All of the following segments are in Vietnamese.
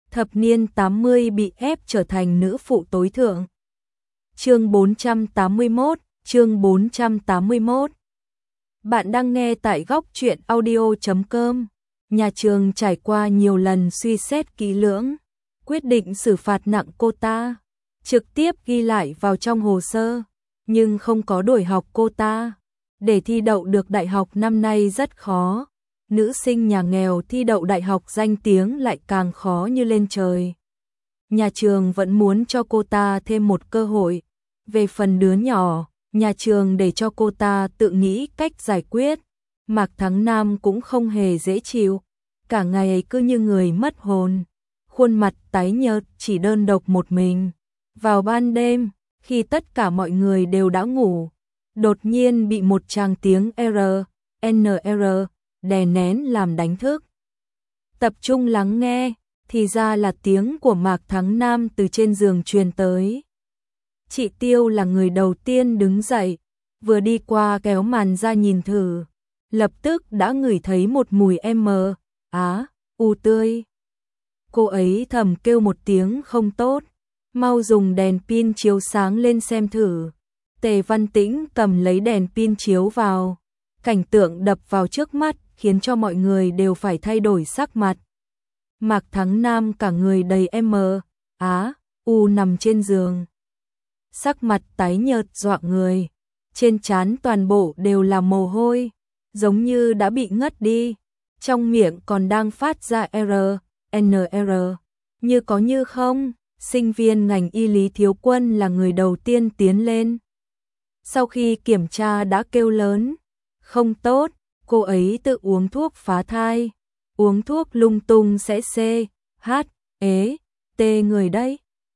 thập niên 80 bị ép trở thành nữ phụ tối thượng. Chương 481. Bạn đang nghe tại góc truyện audio.com. Nhà trường trải qua nhiều lần suy xét kỹ lưỡng, quyết định xử phạt nặng cô ta, trực tiếp ghi lại vào trong hồ sơ, nhưng không có đổi học cô ta. Để thi đậu được đại học năm nay rất khó, nữ sinh nhà nghèo thi đậu đại học danh tiếng lại càng khó như lên trời. Nhà trường vẫn muốn cho cô ta thêm một cơ hội. Về phần đứa nhỏ, nhà trường để cho cô ta tự nghĩ cách giải quyết. Mạc Thắng Nam cũng không hề dễ chịu, cả ngày cứ như người mất hồn, khuôn mặt tái nhợt chỉ đơn độc một mình. Vào ban đêm, khi tất cả mọi người đều đã ngủ, đột nhiên bị một tràng tiếng NR đè nén làm đánh thức. Tập trung lắng nghe, thì ra là tiếng của Mạc Thắng Nam từ trên giường truyền tới. Chị Tiêu là người đầu tiên đứng dậy, vừa đi qua kéo màn ra nhìn thử, lập tức đã ngửi thấy một mùi u tươi. Cô ấy thầm kêu một tiếng không tốt, mau dùng đèn pin chiếu sáng lên xem thử. Tề Văn Tĩnh cầm lấy đèn pin chiếu vào, cảnh tượng đập vào trước mắt khiến cho mọi người đều phải thay đổi sắc mặt. Mạc Thắng Nam cả người đầy nằm trên giường, sắc mặt tái nhợt rọa người, trên trán toàn bộ đều là mồ hôi, giống như đã bị ngất đi, trong miệng còn đang phát ra NR, như có như không. Sinh viên ngành y lý Thiếu Quân là người đầu tiên tiến lên. Sau khi kiểm tra đã kêu lớn, không tốt, cô ấy tự uống thuốc phá thai, uống thuốc lung tung sẽ CHT người đấy.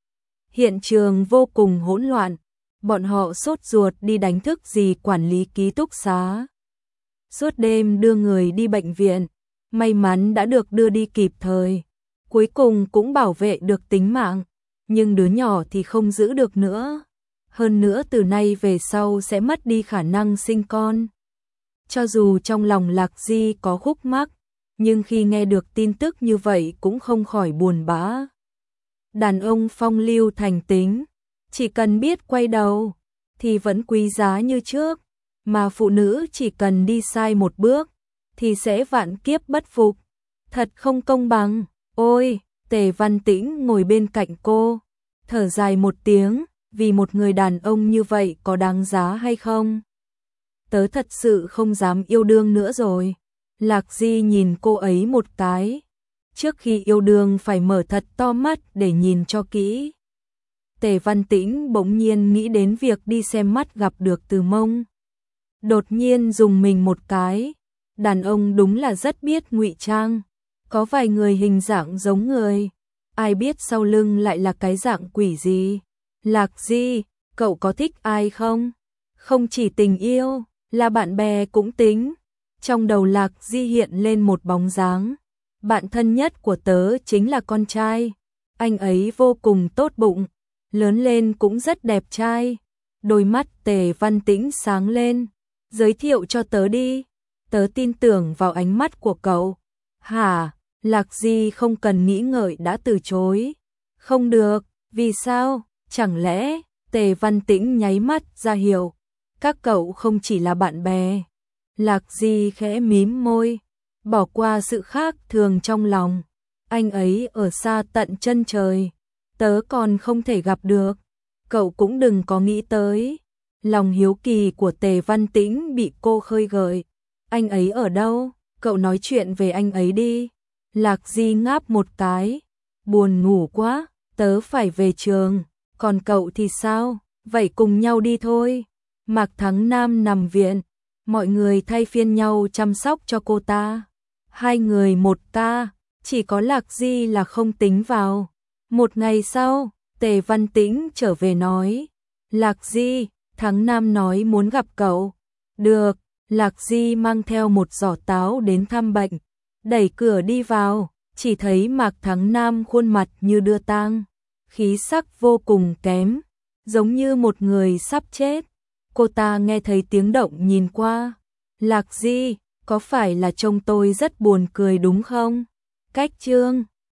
Hiện trường vô cùng hỗn loạn, bọn họ sốt ruột đi đánh thức dì quản lý ký túc xá. Suốt đêm đưa người đi bệnh viện, may mắn đã được đưa đi kịp thời, cuối cùng cũng bảo vệ được tính mạng, nhưng đứa nhỏ thì không giữ được nữa. Hơn nữa từ nay về sau sẽ mất đi khả năng sinh con. Cho dù trong lòng Lạc Di có khúc mắc, nhưng khi nghe được tin tức như vậy cũng không khỏi buồn bã. Đàn ông phong lưu thành tính, chỉ cần biết quay đầu thì vẫn quý giá như trước, mà phụ nữ chỉ cần đi sai một bước thì sẽ vạn kiếp bất phục. Thật không công bằng. Ôi, Tề Văn Tĩnh ngồi bên cạnh cô, thở dài một tiếng, vì một người đàn ông như vậy có đáng giá hay không? Tớ thật sự không dám yêu đương nữa rồi. Lạc Di nhìn cô ấy một cái. Trước khi yêu đương phải mở thật to mắt để nhìn cho kỹ. Tề Văn Tĩnh bỗng nhiên nghĩ đến việc đi xem mắt gặp được Từ Mông. Đột nhiên dùng mình một cái. Đàn ông đúng là rất biết ngụy trang. Có vài người hình dạng giống người, ai biết sau lưng lại là cái dạng quỷ gì. Lạc Di, cậu có thích ai không? Không chỉ tình yêu, là bạn bè cũng tính. Trong đầu Lạc Di hiện lên một bóng dáng. Bạn thân nhất của tớ chính là con trai. Anh ấy vô cùng tốt bụng, lớn lên cũng rất đẹp trai. Đôi mắt Tề Văn Tĩnh sáng lên. Giới thiệu cho tớ đi. Tớ tin tưởng vào ánh mắt của cậu. Hả? Lạc Di không cần nghĩ ngợi đã từ chối. Không được, vì sao? Chẳng lẽ? Tề Văn Tĩnh nháy mắt ra hiệu. Các cậu không chỉ là bạn bè. Lạc Di khẽ mím môi, bỏ qua sự khác thường trong lòng. Anh ấy ở xa tận chân trời, tớ còn không thể gặp được. Cậu cũng đừng có nghĩ tới. Lòng hiếu kỳ của Tề Văn Tĩnh bị cô khơi gợi. Anh ấy ở đâu? Cậu nói chuyện về anh ấy đi. Lạc Di ngáp một cái. Buồn ngủ quá, tớ phải về trường. Còn cậu thì sao? Vậy cùng nhau đi thôi. Mạc Thắng Nam nằm viện, mọi người thay phiên nhau chăm sóc cho cô ta. Hai người một ca, chỉ có Lạc Di là không tính vào. Một ngày sau, Tề Văn Tĩnh trở về nói. Lạc Di, Thắng Nam nói muốn gặp cậu. Được, Lạc Di mang theo một giỏ táo đến thăm bệnh. Đẩy cửa đi vào, chỉ thấy Mạc Thắng Nam khuôn mặt như đưa tang, khí sắc vô cùng kém, giống như một người sắp chết. Cô ta nghe thấy tiếng động nhìn qua. Lạc Di, có phải là trông tôi rất buồn cười đúng không? Cách chương